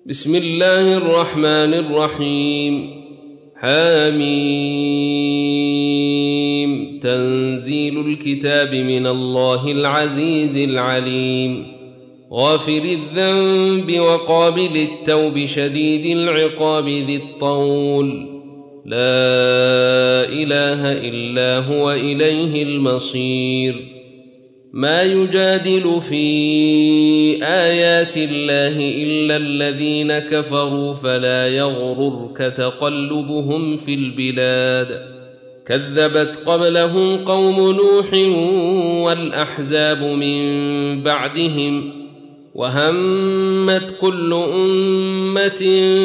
بسم الله الرحمن الرحيم. حميم. تنزيل الكتاب من الله العزيز العليم، غافر الذنب وقابل التوب شديد العقاب ذي الطول، لا إله إلا هو إليه المصير. ما يجادل في آيات الله إلا الذين كفروا فلا يغررك تقلبهم في البلاد. كذبت قبلهم قوم نوح والأحزاب من بعدهم، وهمت كل أمة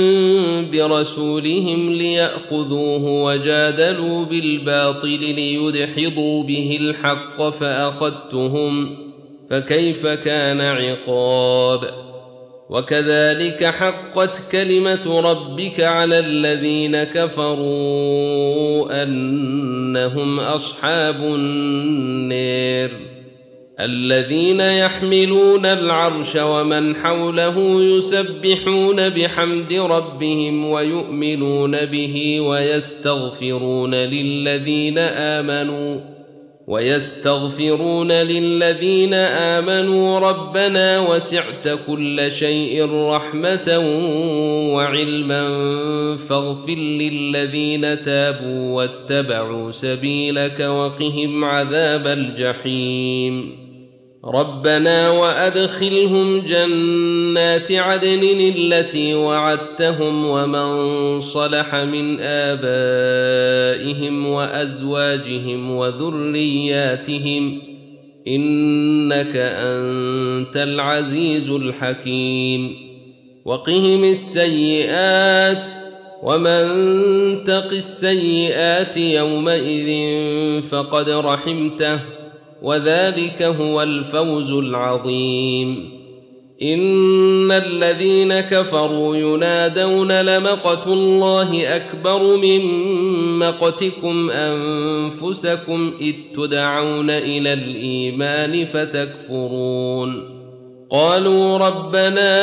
برسولهم ليأخذوه وجادلوا بالباطل ليدحضوا به الحق فأخذتهم، فكيف كان عقاب. وكذلك حقت كلمة ربك على الذين كفروا أنهم أصحاب النار. الذين يحملون العرش ومن حوله يسبحون بحمد ربهم ويؤمنون به ويستغفرون للذين آمنوا ربنا وسعت كل شيء رحمة وعلما فاغفر للذين تابوا واتبعوا سبيلك وقهم عذاب الجحيم. ربنا وأدخلهم جنات عدن التي وعدتهم ومن صلح من آبائهم وأزواجهم وذرياتهم إنك أنت العزيز الحكيم. وقهم السيئات ومن تق السيئات يومئذ فقد رحمته وذلك هو الفوز العظيم. إن الذين كفروا ينادون لمقت الله أكبر من مقتكم أنفسكم إذ تدعون إلى الإيمان فتكفرون. قالوا ربنا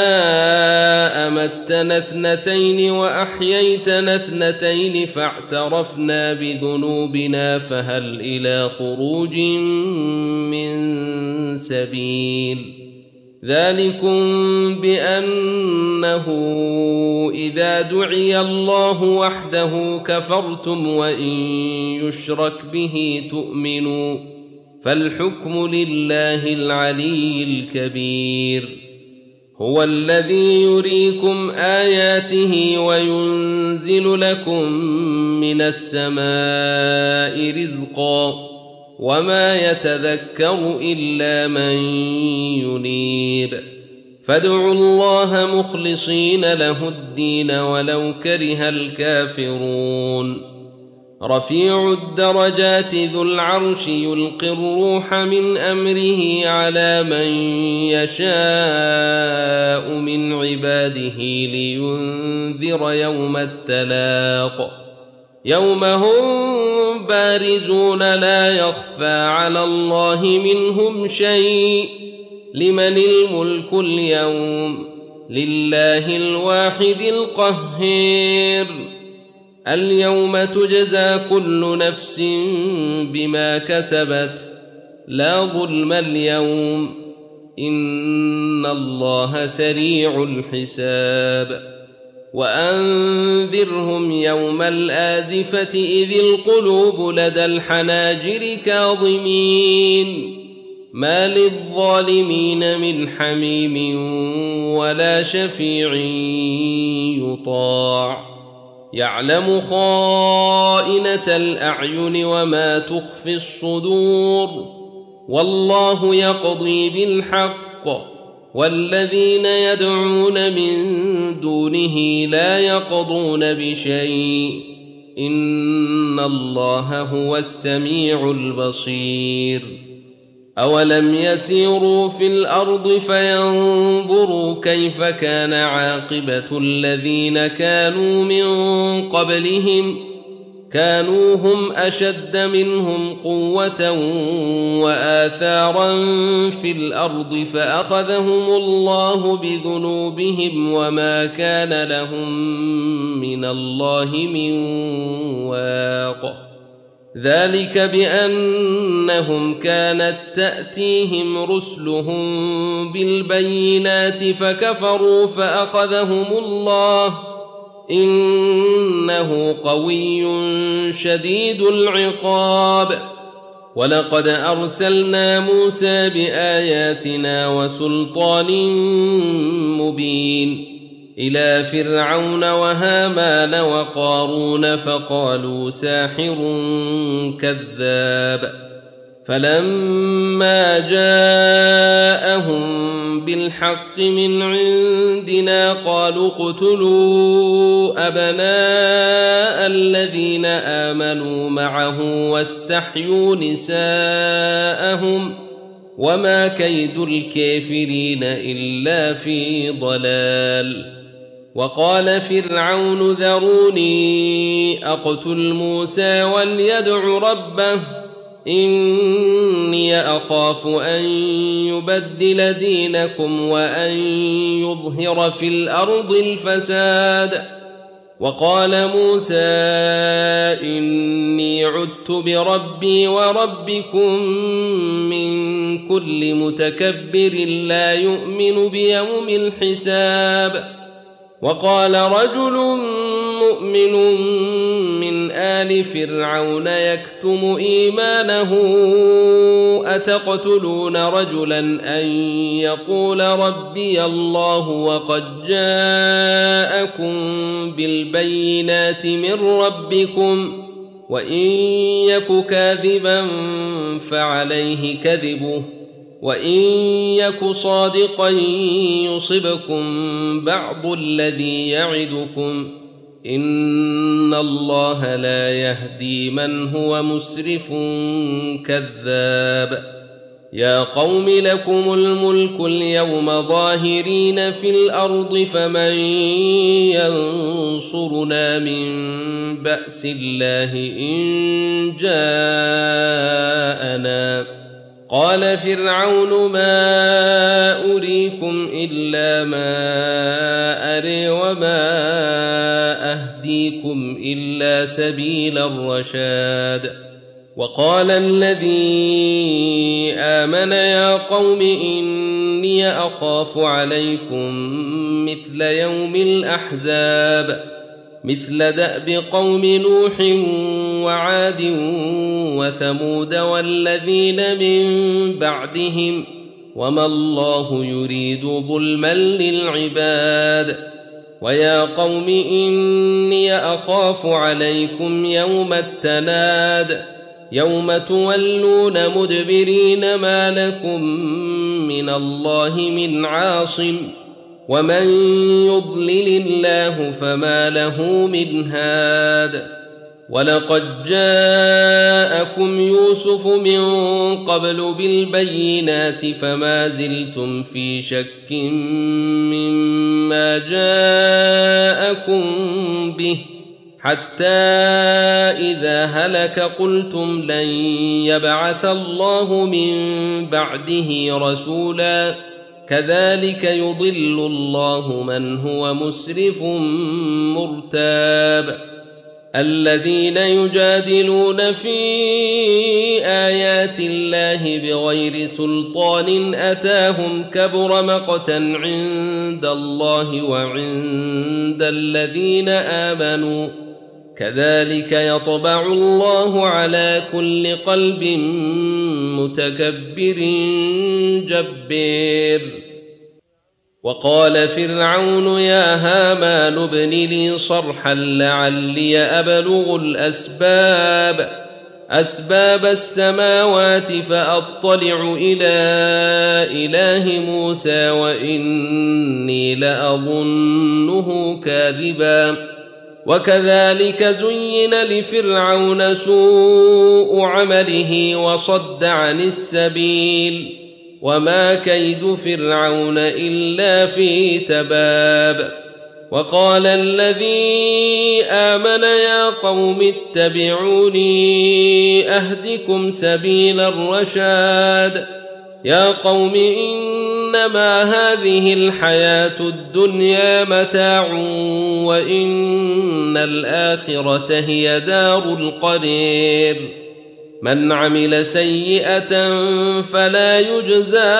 أمتنا اثنتين وأحييتنا اثنتين فاعترفنا بذنوبنا فهل إلى خروج من سبيل. ذلكم بأنه إذا دعي الله وحده كفرتم وإن يشرك به تؤمنوا، فالحكم لله العلي الكبير. هو الذي يريكم آياته وينزل لكم من السماء رزقا وما يتذكر إلا من ينيب. فادعوا الله مخلصين له الدين ولو كره الكافرون. رفيع الدرجات ذو العرش يلقي الروح من أمره على من يشاء من عباده لينذر يوم التلاق، يوم هم بارزون لا يخفى على الله منهم شيء. لمن الملك اليوم؟ لله الواحد القهار. اليوم تجزى كل نفس بما كسبت لا ظلم اليوم إن الله سريع الحساب. وأنذرهم يوم الآزفة إذ القلوب لدى الحناجر كاظمين، ما للظالمين من حميم ولا شفيع يطاع. يعلم خائنة الأعين وما تخفي الصدور، والله يقضي بالحق والذين يدعون من دونه لا يقضون بشيء إن الله هو السميع البصير. أولم يسيروا في الأرض فينظروا كيف كان عاقبة الذين كانوا من قبلهم كانوا هم أشد منهم قوة وآثارا في الأرض فأخذهم الله بذنوبهم وما كان لهم من الله من واق ذلك بأنهم كانت تأتيهم رسلهم بالبينات فكفروا فأخذهم الله إنه قوي شديد العقاب ولقد أرسلنا موسى بآياتنا وسلطان مبين إلى فرعون وهامان وقارون فقالوا ساحر كذاب فلما جاءهم بالحق من عندنا قالوا اقتلوا أبناء الذين آمنوا معه واستحيوا نساءهم وما كيد الكافرين إلا في ضلال وقال فرعون ذروني أقتل موسى وليدع ربه إني أخاف أن يبدل دينكم وأن يظهر في الأرض الفساد وقال موسى إني عدت بربي وربكم من كل متكبر لا يؤمن بيوم الحساب وقال رجل مؤمن من آل فرعون يكتم إيمانه أتقتلون رجلا أن يقول ربي الله وقد جاءكم بالبينات من ربكم وإن يك كاذبا فعليه كذبه وإن يك صادقا يصبكم بعض الذي يعدكم إن الله لا يهدي من هو مسرف كذاب يا قوم لكم الملك اليوم ظاهرين في الأرض فمن ينصرنا من بأس الله إن جاءنا قال فرعون ما أريكم إلا ما أري وما أهديكم إلا سبيل الرشاد وقال الذي آمن يا قوم إني أخاف عليكم مثل يوم الأحزاب مثل دأب قوم نوح وعاد وثمود والذين من بعدهم وما الله يريد ظلما للعباد ويا قوم إني أخاف عليكم يوم التناد يوم تولون مدبرين ما لكم من الله من عاصم ومن يضلل الله فما له من هاد ولقد جاءكم يوسف من قبل بالبينات فما زلتم في شك مما جاءكم به حتى إذا هلك قلتم لن يبعث الله من بعده رسولا كذلك يضل الله من هو مسرف مرتاب الذين يجادلون في آيات الله بغير سلطان أتاهم كبر مقتا عند الله وعند الذين آمنوا كذلك يطبع الله على كل قلب متكبر جبار وقال فرعون يا هامان ابن لي صرحا لعلي أبلغ أسباب السماوات فأطلع إلى إله موسى وإني لأظنه كاذبا وكذلك زين لفرعون سوء عمله وصد عن السبيل وما كيد فرعون إلا في تباب وقال الذي آمن يا قوم اتبعوني أهدكم سبيل الرشاد يا قوم إنما هذه الحياة الدنيا متاع وإن الآخرة هي دار القرير من عمل سيئة فلا يجزى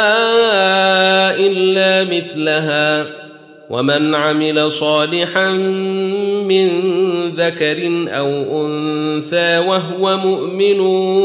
إلا مثلها ومن عمل صالحا من ذكر أو أنثى وهو مؤمن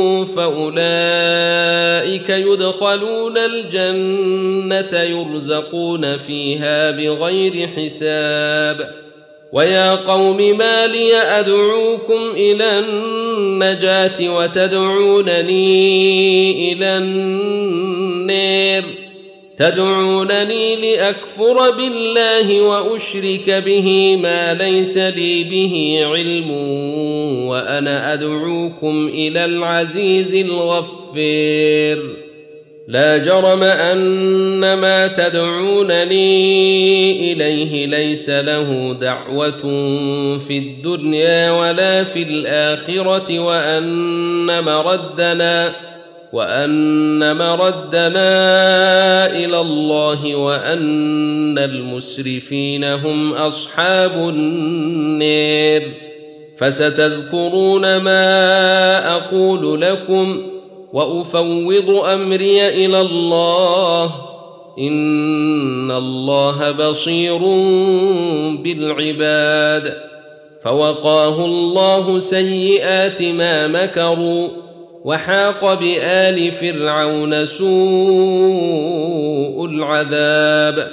فأولئك يدخلون الجنة يرزقون فيها بغير حساب ويا قوم ما لي أدعوكم إلى النجاة وتدعونني إلى النار تدعونني لأكفر بالله وأشرك به ما ليس لي به علم وأنا أدعوكم إلى العزيز الغفار لا جرم أن ما تدعونني إليه ليس له دعوة في الدنيا ولا في الآخرة وأن مردنا إلى الله وأن المسرفين هم أصحاب النار فستذكرون ما أقول لكم وأفوض أمري إلى الله إن الله بصير بالعباد فوقاه الله سيئات ما مكروا وحاق بآل فرعون سوء العذاب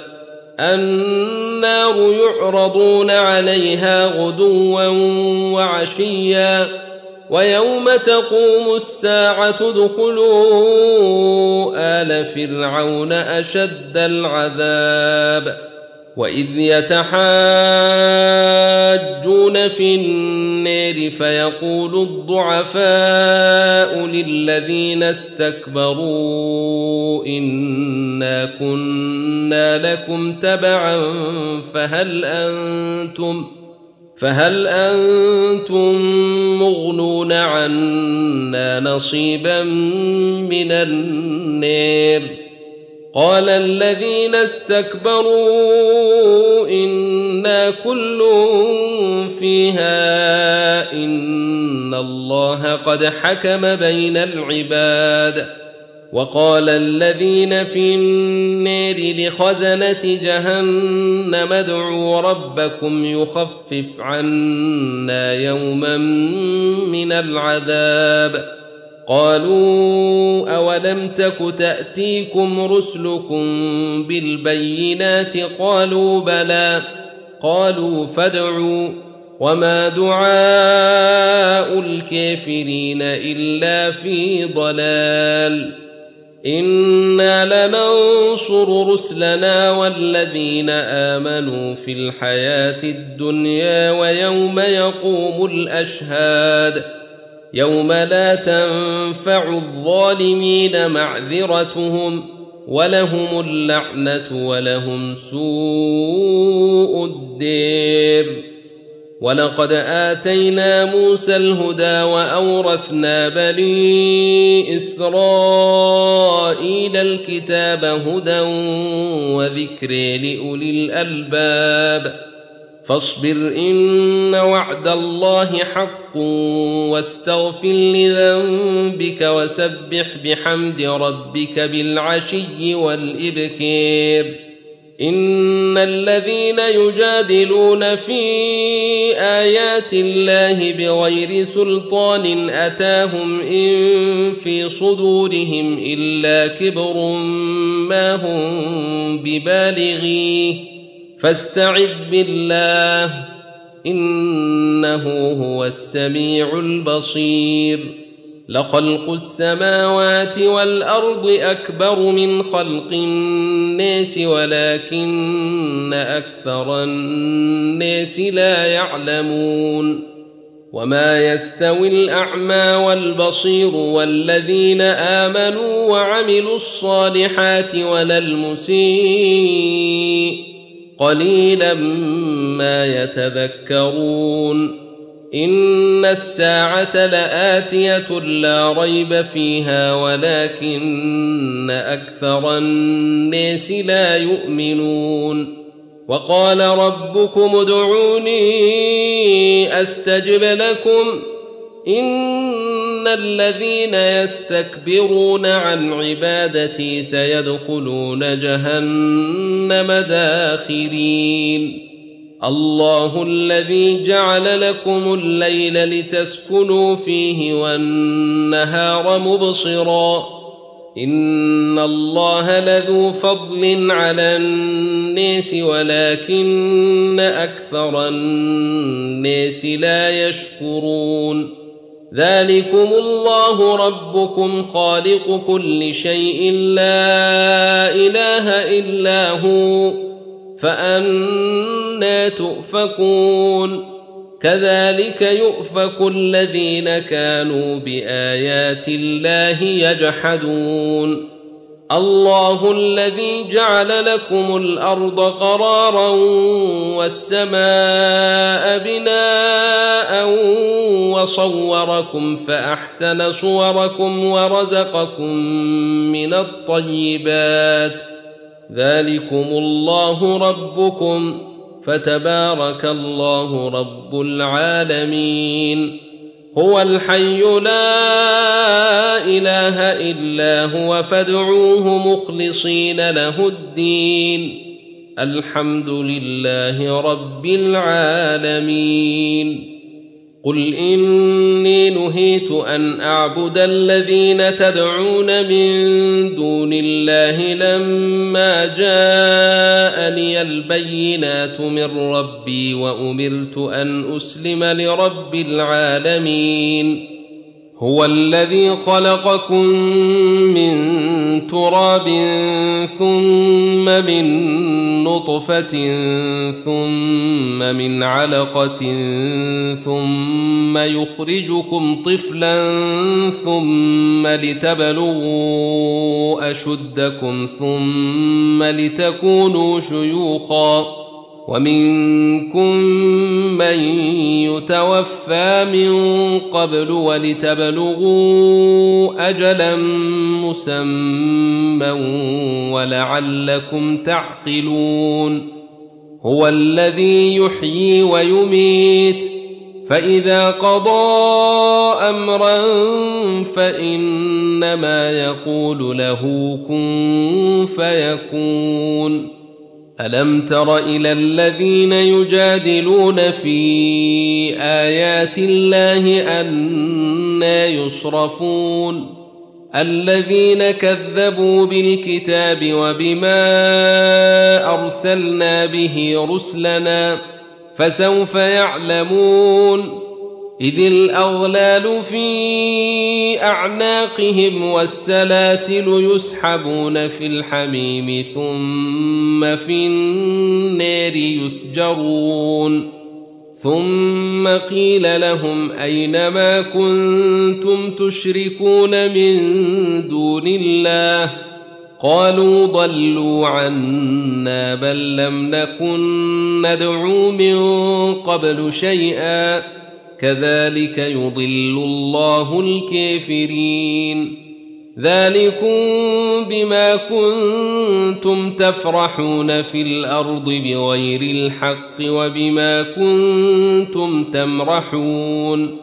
النار يعرضون عليها غدوا وعشيا ويوم تقوم الساعة ادخلوا آل فرعون أشد العذاب وإذ يتحاجون في النار فيقول الضعفاء للذين استكبروا إنا كنا لكم تبعا فهل أنتم مغنون عنا نصيبا من النار قال الذين استكبروا إنا كل فيها إن الله قد حكم بين العباد وقال الذين في النار لخزنة جهنم ادعوا ربكم يخفف عنا يوما من العذاب قالوا أولم تك تأتيكم رسلكم بالبينات قالوا بلى قالوا فادعوا وما دعاء الكافرين إلا في ضلال إنا لننصر رسلنا والذين آمنوا في الحياة الدنيا ويوم يقوم الأشهاد يوم لا تنفع الظالمين معذرتهم ولهم اللعنة ولهم سوء الدير ولقد آتينا موسى الهدى وأورثنا بني إسرائيل الكتاب هدى وذكر لأولي الألباب فاصبر إن وعد الله حق واستغفر لذنبك وسبح بحمد ربك بالعشي والإبكار إن الذين يجادلون في آيات الله بغير سلطان أتاهم إن في صدورهم إلا كبر ما هم ببالغيه فاستعذ بالله إنه هو السميع البصير لخلق السماوات والأرض أكبر من خلق الناس ولكن أكثر الناس لا يعلمون وما يستوي الأعمى والبصير والذين آمنوا وعملوا الصالحات ولا المسيء قليلا ما يتذكرون إن الساعة لآتية لا ريب فيها ولكن أكثر الناس لا يؤمنون وقال ربكم ادعوني أستجب لكم إن الذين يستكبرون عن عبادتي سيدخلون جهنم داخرين الله الذي جعل لكم الليل لتسكنوا فيه والنهار مبصرا إن الله لذو فضل على الناس ولكن أكثر الناس لا يشكرون ذلكم الله ربكم خالق كل شيء لا إله إلا هو فأنى تؤفكون كذلك يؤفك الذين كانوا بآيات الله يجحدون الله الذي جعل لكم الأرض قرارا والسماء بناء وصوركم فأحسن صوركم ورزقكم من الطيبات ذلكم الله ربكم فتبارك الله رب العالمين هو الحي لا إله إلا هو فادعوه مخلصين له الدين الحمد لله رب العالمين قل إني نهيت أن أعبد الذين تدعون من دون الله لما جاءني البينات من ربي وأمرت أن أسلم لرب العالمين هو الذي خلقكم من تراب ثم من نطفة ثم من علقة ثم يخرجكم طفلا ثم لتبلغوا أشدكم ثم لتكونوا شيوخا ومنكم من يتوفى من قبل ولتبلغوا أجلا مسمى ولعلكم تعقلون هو الذي يحيي ويميت فإذا قضى أمرا فإنما يقول له كن فيكون ألم تر إلى الذين يجادلون في آيات الله أنى يصرفون الذين كذبوا بالكتاب وبما أرسلنا به رسلنا فسوف يعلمون إذ الأغلال في أعناقهم والسلاسل يسحبون في الحميم ثم في النار يسجرون ثم قيل لهم أين ما كنتم تشركون من دون الله قالوا ضلوا عنا بل لم نكن ندعو من قبل شيئا كذلك يضل الله الكافرين ذلكم بما كنتم تفرحون في الأرض بغير الحق وبما كنتم تمرحون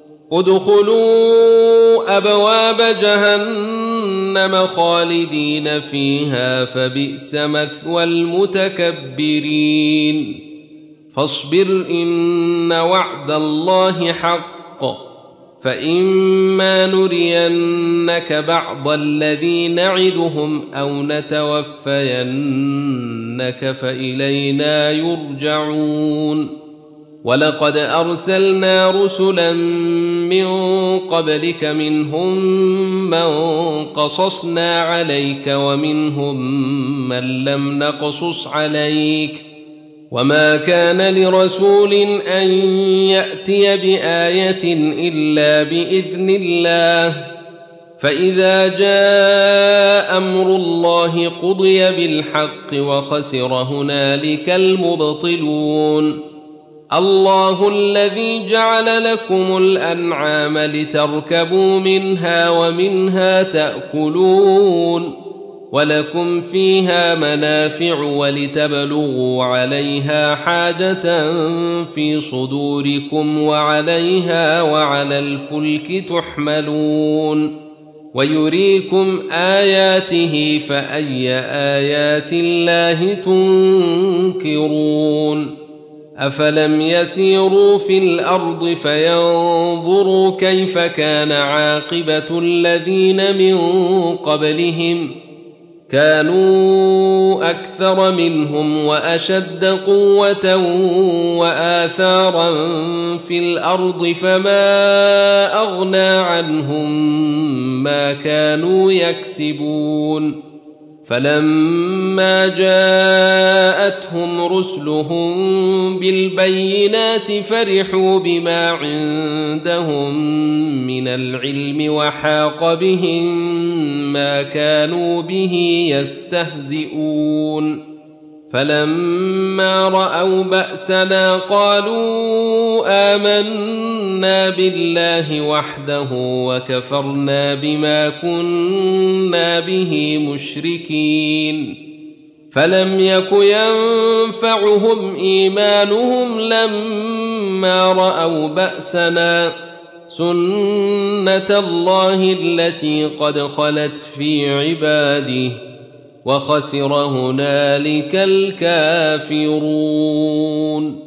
ادخلوا أبواب جهنم خالدين فيها فبئس مثوى المتكبرين فاصبر إن وعد الله حق فإما نرينك بعض الذي نعدهم أو نتوفينك فإلينا يرجعون ولقد أرسلنا رسلا من قبلك منهم من قصصنا عليك ومنهم من لم نقصص عليك وما كان لرسول أن يأتي بآية إلا بإذن الله فإذا جاء أمر الله قضي بالحق وخسر هنالك المبطلون الله الذي جعل لكم الأنعام لتركبوا منها ومنها تأكلون ولكم فيها منافع ولتبلغوا عليها حاجة في صدوركم وعليها وعلى الفلك تحملون ويريكم آياته فأي آيات الله تنكرون أفلم يسيروا في الأرض فينظروا كيف كان عاقبة الذين من قبلهم كانوا أكثر منهم وأشد قوة وآثارا في الأرض فما أغنى عنهم ما كانوا يكسبون فلما جاءتهم رسلهم بالبينات فرحوا بما عندهم من العلم وحاق بهم ما كانوا به يستهزئون فلما رأوا بأسنا قالوا آمنا بالله وحده وكفرنا بما كنا به مشركين فلم يك ينفعهم إيمانهم لما رأوا بأسنا سنة الله التي قد خلت في عباده وخسر هنالك الكافرون